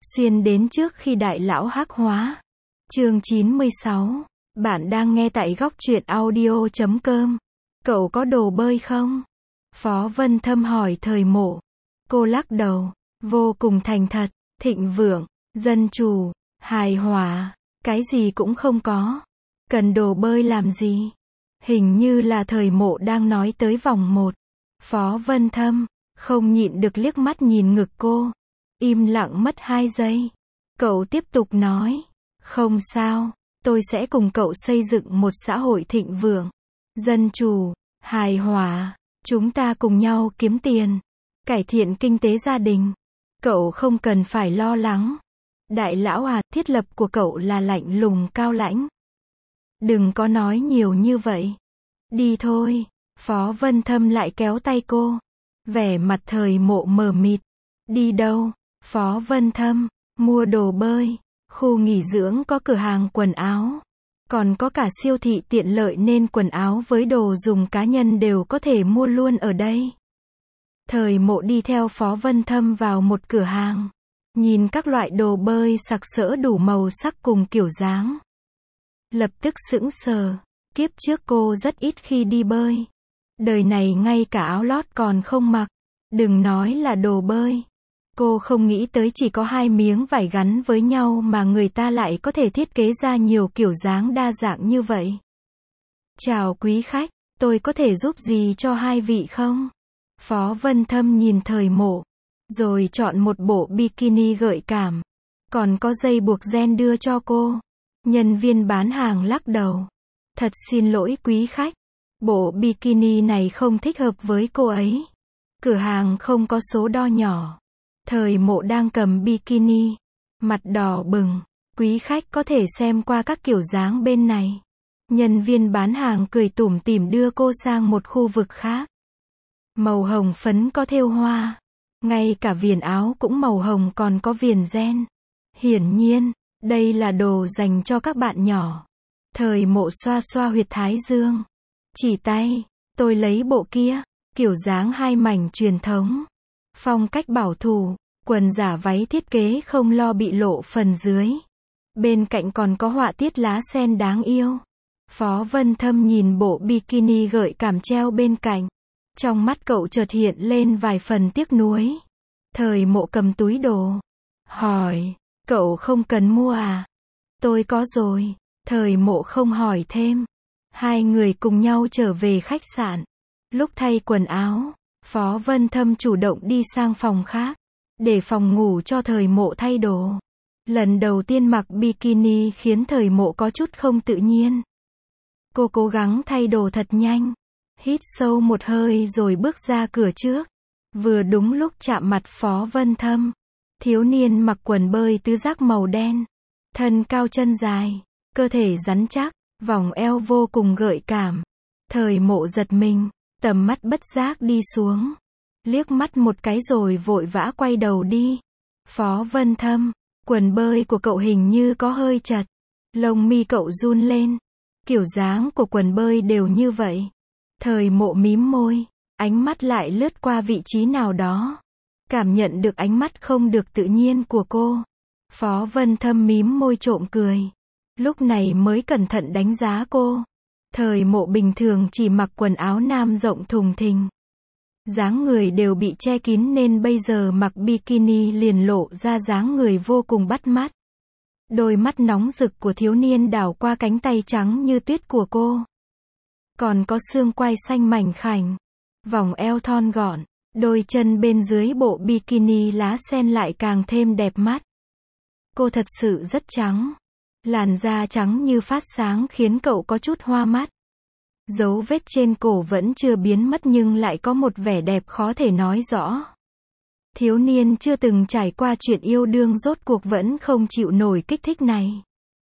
Xuyên đến trước khi đại lão hắc hóa. Chương 96. Bạn đang nghe tại góc truyện audio.com. Cậu có đồ bơi không? Phó Vân Thâm hỏi Thời Mộ. Cô lắc đầu, vô cùng thành thật, thịnh vượng, dân chủ, hài hòa, cái gì cũng không có. Cần đồ bơi làm gì? Hình như là Thời Mộ đang nói tới vòng 1. Phó Vân Thâm không nhịn được liếc mắt nhìn ngực cô. Im lặng mất 2 giây. Cậu tiếp tục nói, không sao, tôi sẽ cùng cậu xây dựng một xã hội thịnh vượng, dân chủ, hài hòa, chúng ta cùng nhau kiếm tiền, cải thiện kinh tế gia đình. Cậu không cần phải lo lắng. Đại lão à, thiết lập của cậu là lạnh lùng cao lãnh. Đừng có nói nhiều như vậy. Đi thôi. Phó Vân Thâm lại kéo tay cô. Vẻ mặt Thời Mộ mờ mịt. Đi đâu? Phó Vân Thâm, mua đồ bơi. Khu nghỉ dưỡng có cửa hàng quần áo. Còn có cả siêu thị tiện lợi nên quần áo với đồ dùng cá nhân đều có thể mua luôn ở đây. Thời Mộ đi theo Phó Vân Thâm vào một cửa hàng. Nhìn các loại đồ bơi sặc sỡ đủ màu sắc cùng kiểu dáng. Lập tức sững sờ. Kiếp trước cô rất ít khi đi bơi. Đời này ngay cả áo lót còn không mặc. Đừng nói là đồ bơi. Cô không nghĩ tới chỉ có 2 miếng vải gắn với nhau mà người ta lại có thể thiết kế ra nhiều kiểu dáng đa dạng như vậy. Chào quý khách, tôi có thể giúp gì cho hai vị không? Phó Vân Thâm nhìn Thời Mộ, rồi chọn một bộ bikini gợi cảm. Còn có dây buộc ren đưa cho cô. Nhân viên bán hàng lắc đầu. Thật xin lỗi quý khách, bộ bikini này không thích hợp với cô ấy. Cửa hàng không có số đo nhỏ. Thời Mộ đang cầm bikini, mặt đỏ bừng. Quý khách có thể xem qua các kiểu dáng bên này. Nhân viên bán hàng cười tủm tỉm đưa cô sang một khu vực khác. Màu hồng phấn có thêu hoa. Ngay cả viền áo cũng màu hồng còn có viền ren. Hiển nhiên, đây là đồ dành cho các bạn nhỏ. Thời Mộ xoa xoa huyệt thái dương. Chỉ tay, tôi lấy bộ kia, kiểu dáng 2 mảnh truyền thống. Phong cách bảo thủ, quần giả váy thiết kế không lo bị lộ phần dưới. Bên cạnh còn có họa tiết lá sen đáng yêu. Phó Vân Thâm nhìn bộ bikini gợi cảm treo bên cạnh. Trong mắt cậu chợt hiện lên vài phần tiếc nuối. Thời Mộ cầm túi đồ. Hỏi, cậu không cần mua à? Tôi có rồi. Thời Mộ không hỏi thêm. Hai người cùng nhau trở về khách sạn. Lúc thay quần áo, Phó Vân Thâm chủ động đi sang phòng khác, để phòng ngủ cho Thời Mộ thay đồ. Lần đầu tiên mặc bikini khiến Thời Mộ có chút không tự nhiên. Cô cố gắng thay đồ thật nhanh, hít sâu một hơi rồi bước ra cửa trước. Vừa đúng lúc chạm mặt Phó Vân Thâm. Thiếu niên mặc quần bơi tứ giác màu đen, thân cao chân dài, cơ thể rắn chắc, vòng eo vô cùng gợi cảm. Thời Mộ giật mình, tầm mắt bất giác đi xuống. Liếc mắt một cái rồi vội vã quay đầu đi. Phó Vân Thâm, quần bơi của cậu hình như có hơi chật. Lông mi cậu run lên. Kiểu dáng của quần bơi đều như vậy. Thời Mộ mím môi, ánh mắt lại lướt qua vị trí nào đó. Cảm nhận được ánh mắt không được tự nhiên của cô. Phó Vân Thâm mím môi trộm cười. Lúc này mới cẩn thận đánh giá cô. Thời Mộ bình thường chỉ mặc quần áo nam rộng thùng thình. Dáng người đều bị che kín nên bây giờ mặc bikini liền lộ ra dáng người vô cùng bắt mắt. Đôi mắt nóng rực của thiếu niên đảo qua cánh tay trắng như tuyết của cô. Còn có xương quai xanh mảnh khảnh. Vòng eo thon gọn. Đôi chân bên dưới bộ bikini lá sen lại càng thêm đẹp mắt. Cô thật sự rất trắng. Làn da trắng như phát sáng khiến cậu có chút hoa mắt. Dấu vết trên cổ vẫn chưa biến mất nhưng lại có một vẻ đẹp khó thể nói rõ. Thiếu niên chưa từng trải qua chuyện yêu đương rốt cuộc vẫn không chịu nổi kích thích này.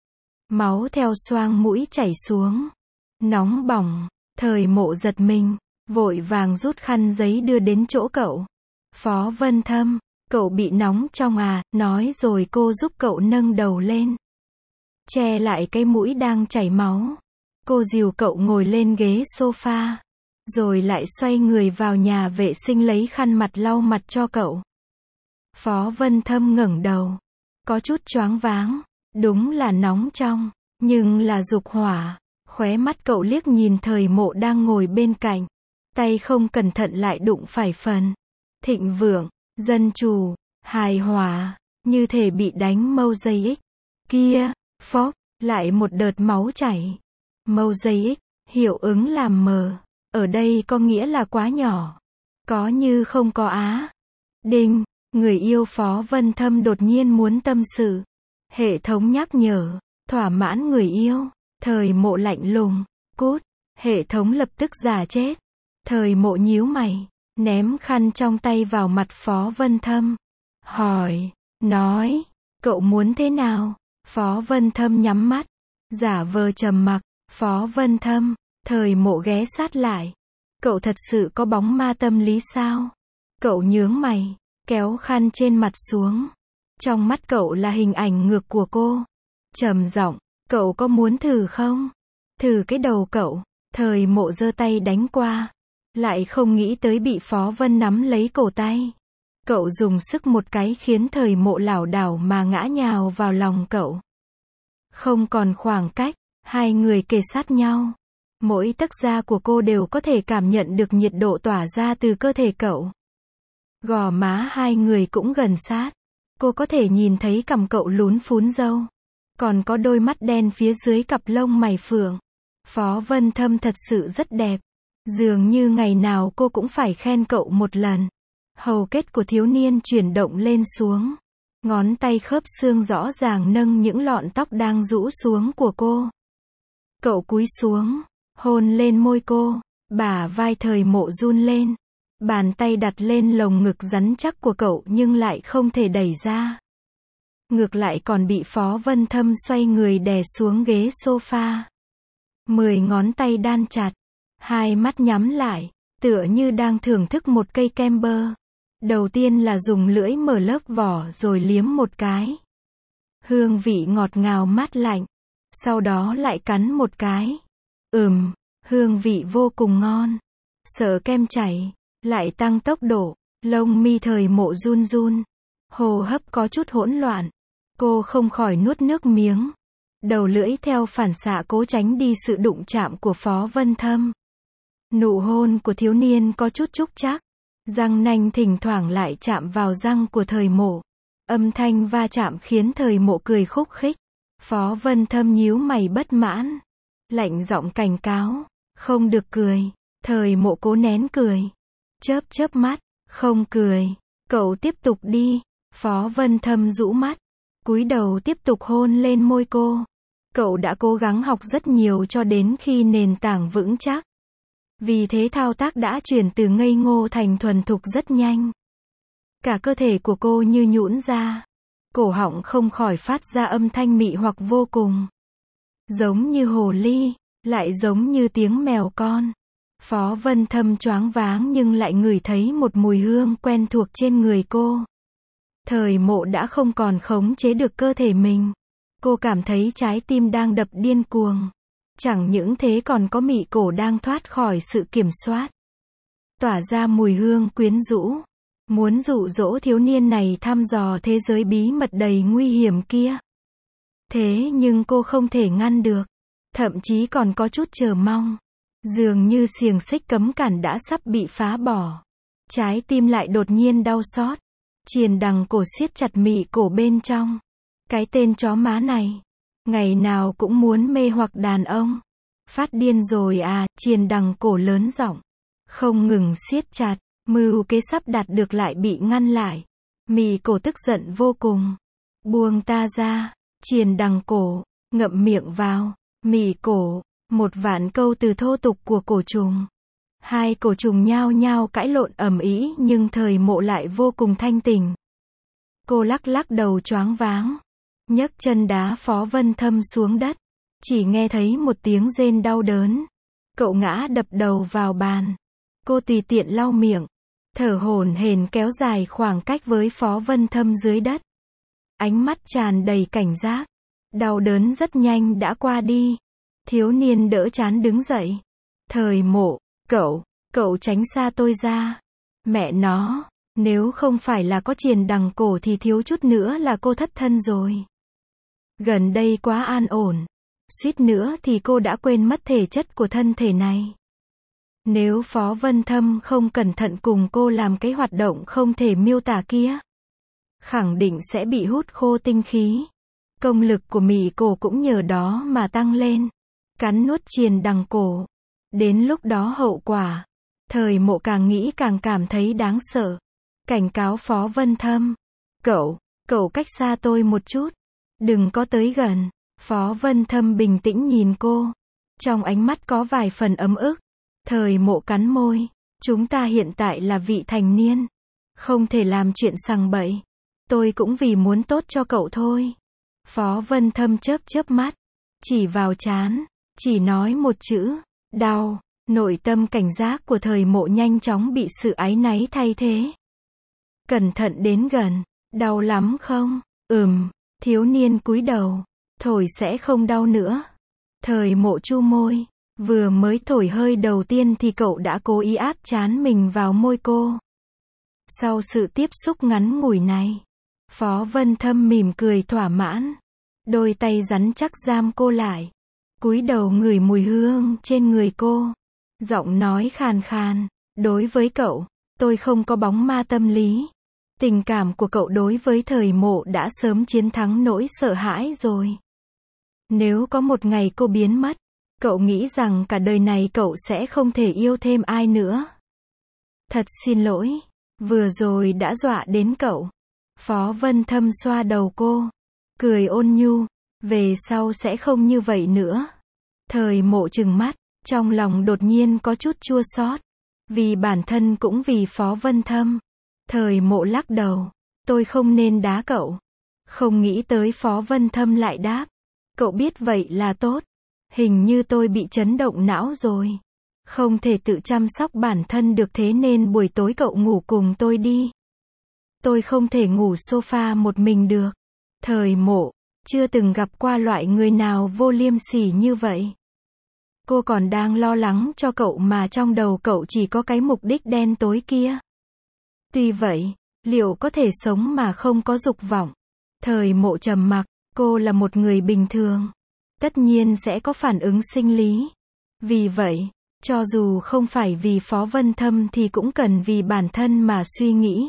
Máu theo xoang mũi chảy xuống. Nóng bỏng. Thời Mộ giật mình, vội vàng rút khăn giấy đưa đến chỗ cậu. Phó Vân Thâm, cậu bị nóng trong à, nói rồi cô giúp cậu nâng đầu lên. Che lại cái mũi đang chảy máu. Cô dìu cậu ngồi lên ghế sofa. Rồi lại xoay người vào nhà vệ sinh lấy khăn mặt lau mặt cho cậu. Phó Vân Thâm ngẩng đầu. có chút choáng váng, đúng là nóng trong, nhưng là dục hỏa. Khóe mắt cậu liếc nhìn Thời Mộ đang ngồi bên cạnh, tay không cẩn thận lại đụng phải phần thịnh vượng, dân chủ, hài hòa, như thể bị đánh mosaic. Kia, phốc, lại một đợt máu chảy. Mosaic, hiệu ứng làm mờ, ở đây có nghĩa là quá nhỏ, có như không có á. Đinh, người yêu Phó Vân Thâm đột nhiên muốn tâm sự. Hệ thống nhắc nhở, thỏa mãn người yêu. Thời Mộ lạnh lùng, cút. Hệ thống lập tức giả chết. Thời Mộ nhíu mày, ném khăn trong tay vào mặt Phó Vân Thâm. Hỏi, nói, cậu muốn thế nào? Phó Vân Thâm nhắm mắt, giả vờ trầm mặc. Phó Vân Thâm, Thời Mộ ghé sát lại. Cậu thật sự có bóng ma tâm lý sao? Cậu nhướng mày, kéo khăn trên mặt xuống. Trong mắt cậu là hình ảnh ngược của cô. Trầm giọng, cậu có muốn thử không? Thử cái đầu cậu. Thời Mộ giơ tay đánh qua, lại không nghĩ tới bị Phó Vân nắm lấy cổ tay. Cậu dùng sức một cái khiến Thời Mộ lảo đảo mà ngã nhào vào lòng cậu. Không còn khoảng cách, hai người kề sát nhau. Mỗi tấc da của cô đều có thể cảm nhận được nhiệt độ tỏa ra từ cơ thể cậu. Gò má hai người cũng gần sát. Cô có thể nhìn thấy cằm cậu lún phún râu. Còn có đôi mắt đen phía dưới cặp lông mày phượng. Phó Vân Thâm thật sự rất đẹp. Dường như ngày nào cô cũng phải khen cậu một lần. Hầu kết của thiếu niên chuyển động lên xuống. Ngón tay khớp xương rõ ràng nâng những lọn tóc đang rũ xuống của cô. Cậu cúi xuống, hôn lên môi cô. Bả vai Thời Mộ run lên. Bàn tay đặt lên lồng ngực rắn chắc của cậu nhưng lại không thể đẩy ra. Ngược lại còn bị Phó Vân Thâm xoay người đè xuống ghế sofa. 10 ngón tay đan chặt, hai mắt nhắm lại, tựa như đang thưởng thức một cây kem bơ. Đầu tiên là dùng lưỡi mở lớp vỏ rồi liếm một cái. Hương vị ngọt ngào mát lạnh. Sau đó lại cắn một cái. Hương vị vô cùng ngon. Sợ kem chảy, lại tăng tốc độ. Lông mi Thời Mộ run run. Hô hấp có chút hỗn loạn. Cô không khỏi nuốt nước miếng. Đầu lưỡi theo phản xạ cố tránh đi sự đụng chạm của Phó Vân Thâm. Nụ hôn của thiếu niên có chút trúc trắc. Răng nanh thỉnh thoảng lại chạm vào răng của Thời Mộ. Âm thanh va chạm khiến Thời Mộ cười khúc khích. Phó Vân Thâm nhíu mày bất mãn. Lạnh giọng cảnh cáo. Không được cười. Thời Mộ cố nén cười. Chớp chớp mắt. Không cười. Cậu tiếp tục đi. Phó Vân Thâm rũ mắt. Cúi đầu tiếp tục hôn lên môi cô. Cậu đã cố gắng học rất nhiều cho đến khi nền tảng vững chắc. Vì thế thao tác đã chuyển từ ngây ngô thành thuần thục rất nhanh. Cả cơ thể của cô như nhũn ra. Cổ họng không khỏi phát ra âm thanh mị hoặc vô cùng. Giống như hồ ly, lại giống như tiếng mèo con. Phó Vân Thâm choáng váng nhưng lại ngửi thấy một mùi hương quen thuộc trên người cô. Thời Mộ đã không còn khống chế được cơ thể mình. Cô cảm thấy trái tim đang đập điên cuồng. Chẳng những thế còn có mị cổ đang thoát khỏi sự kiểm soát. Tỏa ra mùi hương quyến rũ. Muốn dụ dỗ thiếu niên này thăm dò thế giới bí mật đầy nguy hiểm kia. Thế nhưng cô không thể ngăn được. Thậm chí còn có chút chờ mong. Dường như xiềng xích cấm cản đã sắp bị phá bỏ. Trái tim lại đột nhiên đau xót. Triền đằng cổ siết chặt mị cổ bên trong. Cái tên chó má này. Ngày nào cũng muốn mê hoặc đàn ông. Phát điên rồi à, Triền đằng cổ lớn giọng. Không ngừng siết chặt. Mưu kế sắp đạt được lại bị ngăn lại. Mị cổ tức giận vô cùng. Buông ta ra. Triền đằng cổ. Ngậm miệng vào. Mị cổ. Một vạn câu từ thô tục của cổ trùng. Hai cổ trùng nhao nhao cãi lộn ầm ĩ nhưng Thời Mộ lại vô cùng thanh tỉnh. Cô lắc lắc đầu choáng váng. Nhấc chân đá Phó Vân Thâm xuống đất. Chỉ nghe thấy một tiếng rên đau đớn. Cậu ngã đập đầu vào bàn. Cô tùy tiện lau miệng. Thở hổn hển kéo dài khoảng cách với Phó Vân Thâm dưới đất. Ánh mắt tràn đầy cảnh giác. Đau đớn rất nhanh đã qua đi. Thiếu niên đỡ trán đứng dậy. Thời Mộ, cậu tránh xa tôi ra. Mẹ nó, Nếu không phải là có triền đằng cổ thì thiếu chút nữa là cô thất thân rồi. Gần đây quá an ổn. Suýt nữa thì cô đã quên mất thể chất của thân thể này. Nếu Phó Vân Thâm không cẩn thận cùng cô làm cái hoạt động không thể miêu tả kia, khẳng định sẽ bị hút khô tinh khí. Công lực của mị cổ cũng nhờ đó mà tăng lên. Cắn nuốt triền đằng cổ. Đến lúc đó hậu quả, Thời Mộ càng nghĩ càng cảm thấy đáng sợ. Cảnh cáo Phó Vân Thâm. Cậu cách xa tôi một chút. Đừng có tới gần. Phó Vân Thâm bình tĩnh nhìn cô. Trong ánh mắt có vài phần ấm ức. Thời Mộ cắn môi. Chúng ta hiện tại là vị thành niên. Không thể làm chuyện sằng bậy. Tôi cũng vì muốn tốt cho cậu thôi. Phó Vân Thâm chớp mắt. Chỉ vào trán. Chỉ nói một chữ. Đau. Nội tâm cảnh giác của Thời Mộ nhanh chóng bị sự áy náy thay thế. Cẩn thận đến gần. Đau lắm không? Thiếu niên cúi đầu. Thổi sẽ không đau nữa. Thời Mộ chu môi. Vừa mới thổi hơi đầu tiên thì cậu đã cố ý áp trán mình vào môi cô. Sau sự tiếp xúc ngắn ngủi này, Phó Vân Thâm mỉm cười thỏa mãn. Đôi tay rắn chắc giam cô lại. Cúi đầu ngửi mùi hương trên người cô. Giọng nói khàn khàn. Đối với cậu, tôi không có bóng ma tâm lý. Tình cảm của cậu đối với Thời Mộ đã sớm chiến thắng nỗi sợ hãi rồi. Nếu có một ngày cô biến mất, cậu nghĩ rằng cả đời này cậu sẽ không thể yêu thêm ai nữa. Thật xin lỗi, vừa rồi đã dọa đến cậu. Phó Vân Thâm xoa đầu cô, cười ôn nhu, về sau sẽ không như vậy nữa. Thời Mộ trừng mắt, trong lòng đột nhiên có chút chua xót, vì bản thân cũng vì Phó Vân Thâm. Thời Mộ lắc đầu, tôi không nên đá cậu. Không nghĩ tới Phó Vân Thâm lại đáp, cậu biết vậy là tốt. Hình như tôi bị chấn động não rồi. Không thể tự chăm sóc bản thân được, thế nên buổi tối cậu ngủ cùng tôi đi. Tôi không thể ngủ sofa một mình được. Thời Mộ chưa từng gặp qua loại người nào vô liêm sỉ như vậy. Cô còn đang lo lắng cho cậu mà trong đầu cậu chỉ có cái mục đích đen tối kia. Tuy vậy, liệu có thể sống mà không có dục vọng? Thời Mộ trầm mặc, cô là một người bình thường. Tất nhiên sẽ có phản ứng sinh lý. Vì vậy, cho dù không phải vì Phó Vân Thâm thì cũng cần vì bản thân mà suy nghĩ.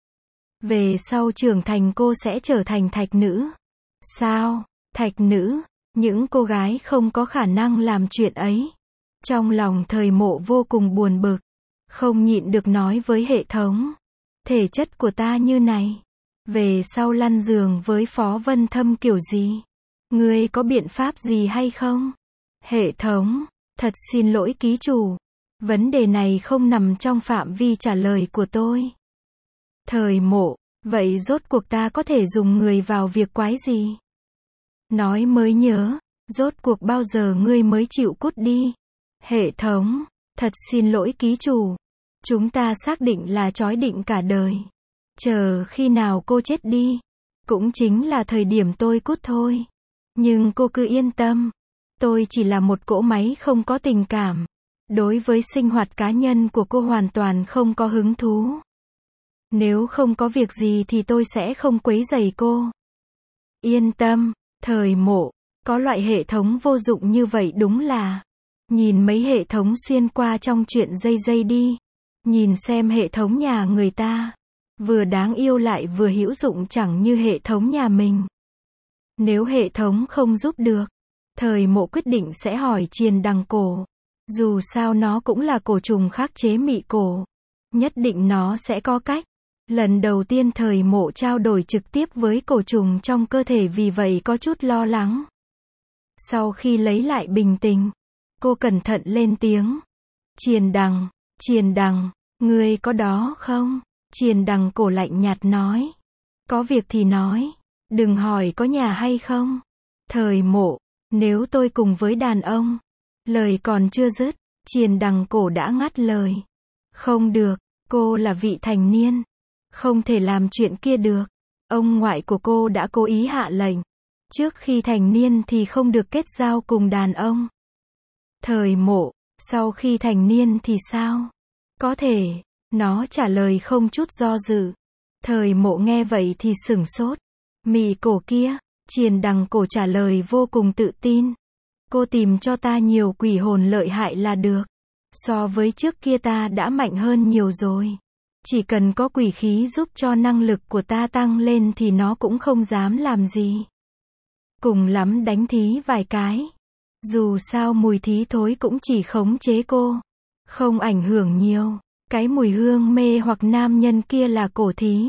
Về sau trưởng thành cô sẽ trở thành thạch nữ. Sao? Thạch nữ? Những cô gái không có khả năng làm chuyện ấy. Trong lòng Thời Mộ vô cùng buồn bực. Không nhịn được nói với hệ thống. Thể chất của ta như này. Về sau lăn giường với Phó Vân Thâm kiểu gì? Ngươi có biện pháp gì hay không? Hệ thống, thật xin lỗi ký chủ. Vấn đề này không nằm trong phạm vi trả lời của tôi. Thời Mộ, vậy rốt cuộc ta có thể dùng người vào việc quái gì? Nói mới nhớ, rốt cuộc bao giờ ngươi mới chịu cút đi? Hệ thống, thật xin lỗi ký chủ. Chúng ta xác định là trói định cả đời. Chờ khi nào cô chết đi, cũng chính là thời điểm tôi cút thôi. Nhưng cô cứ yên tâm, tôi chỉ là một cỗ máy không có tình cảm. Đối với sinh hoạt cá nhân của cô hoàn toàn không có hứng thú. Nếu không có việc gì thì tôi sẽ không quấy rầy cô. Yên tâm, Thời Mộ, có loại hệ thống vô dụng như vậy đúng là. Nhìn mấy hệ thống xuyên qua trong chuyện dây đi. Nhìn xem hệ thống nhà người ta. Vừa đáng yêu lại vừa hữu dụng chẳng như hệ thống nhà mình. Nếu hệ thống không giúp được, Thời Mộ quyết định sẽ hỏi triền đằng cổ. Dù sao nó cũng là cổ trùng khắc chế mị cổ. Nhất định nó sẽ có cách. Lần đầu tiên Thời Mộ trao đổi trực tiếp với cổ trùng trong cơ thể, vì vậy có chút lo lắng. Sau khi lấy lại bình tĩnh, cô cẩn thận lên tiếng. Triền đằng, ngươi có đó không? Triền đằng cổ lạnh nhạt nói. Có việc thì nói. Đừng hỏi có nhà hay không. Thời Mộ, nếu tôi cùng với đàn ông. Lời còn chưa dứt, triền đằng cổ đã ngắt lời. Không được, cô là vị thành niên. Không thể làm chuyện kia được. Ông ngoại của cô đã cố ý hạ lệnh. Trước khi thành niên thì không được kết giao cùng đàn ông. Thời Mộ, sau khi thành niên thì sao? Có thể, Nó trả lời không chút do dự. Thời Mộ nghe vậy thì sửng sốt. Mị cổ kia, Triền Đằng Cổ trả lời vô cùng tự tin. Cô tìm cho ta nhiều quỷ hồn lợi hại là được. So với trước kia ta đã mạnh hơn nhiều rồi. Chỉ cần có quỷ khí giúp cho năng lực của ta tăng lên thì nó cũng không dám làm gì. Cùng lắm đánh thí vài cái. Dù sao mùi thí thối cũng chỉ khống chế cô, không ảnh hưởng nhiều. Cái mùi hương mê hoặc nam nhân kia là cổ thí.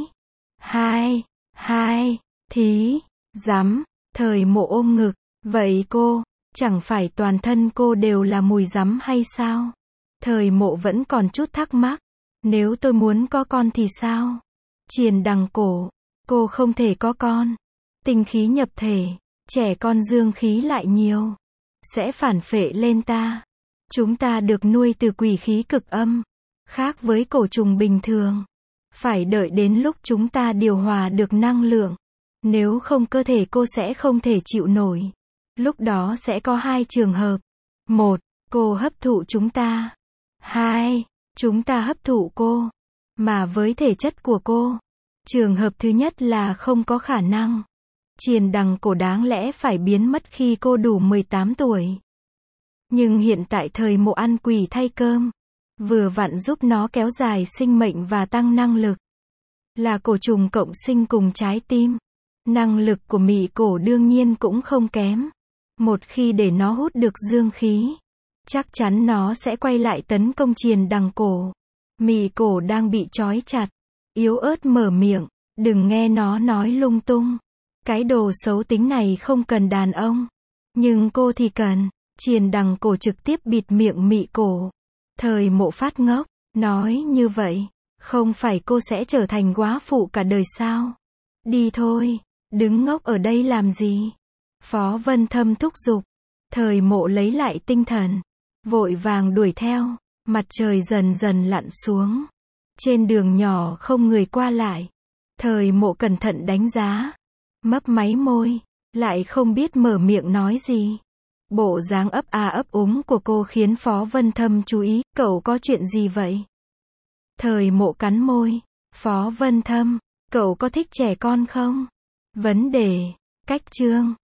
Hai, thí, rắm, Thời Mộ ôm ngực. Vậy cô, chẳng phải toàn thân cô đều là mùi rắm hay sao? Thời Mộ vẫn còn chút thắc mắc. Nếu tôi muốn có con thì sao? Triền Đằng Cổ, cô không thể có con. Tinh khí nhập thể, trẻ con dương khí lại nhiều, sẽ phản phệ lên ta. Chúng ta được nuôi từ quỷ khí cực âm, khác với cổ trùng bình thường. Phải đợi đến lúc chúng ta điều hòa được năng lượng. Nếu không cơ thể cô sẽ không thể chịu nổi. Lúc đó sẽ có hai trường hợp. Một, cô hấp thụ chúng ta. Hai, chúng ta hấp thụ cô. Mà với thể chất của cô, trường hợp thứ nhất là không có khả năng. Triền Đằng Cổ đáng lẽ phải biến mất khi cô đủ 18 tuổi. Nhưng hiện tại Thời Mộ ăn quỷ thay cơm, vừa vặn giúp nó kéo dài sinh mệnh và tăng năng lực. Là cổ trùng cộng sinh cùng trái tim. Năng lực của mị cổ đương nhiên cũng không kém. Một khi để nó hút được dương khí, chắc chắn nó sẽ quay lại tấn công Triền Đằng Cổ. Mị cổ đang bị trói chặt, yếu ớt mở miệng, đừng nghe nó nói lung tung. Cái đồ xấu tính này không cần đàn ông. Nhưng cô thì cần. Triền Đằng Cổ trực tiếp bịt miệng mị cổ. Thời Mộ phát ngốc, nói như vậy, không phải cô sẽ trở thành góa phụ cả đời sao? Đi thôi, đứng ngốc ở đây làm gì? Phó Vân Thâm thúc giục. Thời Mộ lấy lại tinh thần, vội vàng đuổi theo. Mặt trời dần dần lặn xuống. Trên đường nhỏ không người qua lại. Thời Mộ cẩn thận đánh giá, mấp máy môi, lại không biết mở miệng nói gì. Bộ dáng ấp a ấp úng của cô khiến Phó Vân Thâm chú ý. Cậu có chuyện gì vậy? Thời Mộ cắn môi. Phó Vân Thâm, cậu có thích trẻ con không? Vấn đề, cách chương.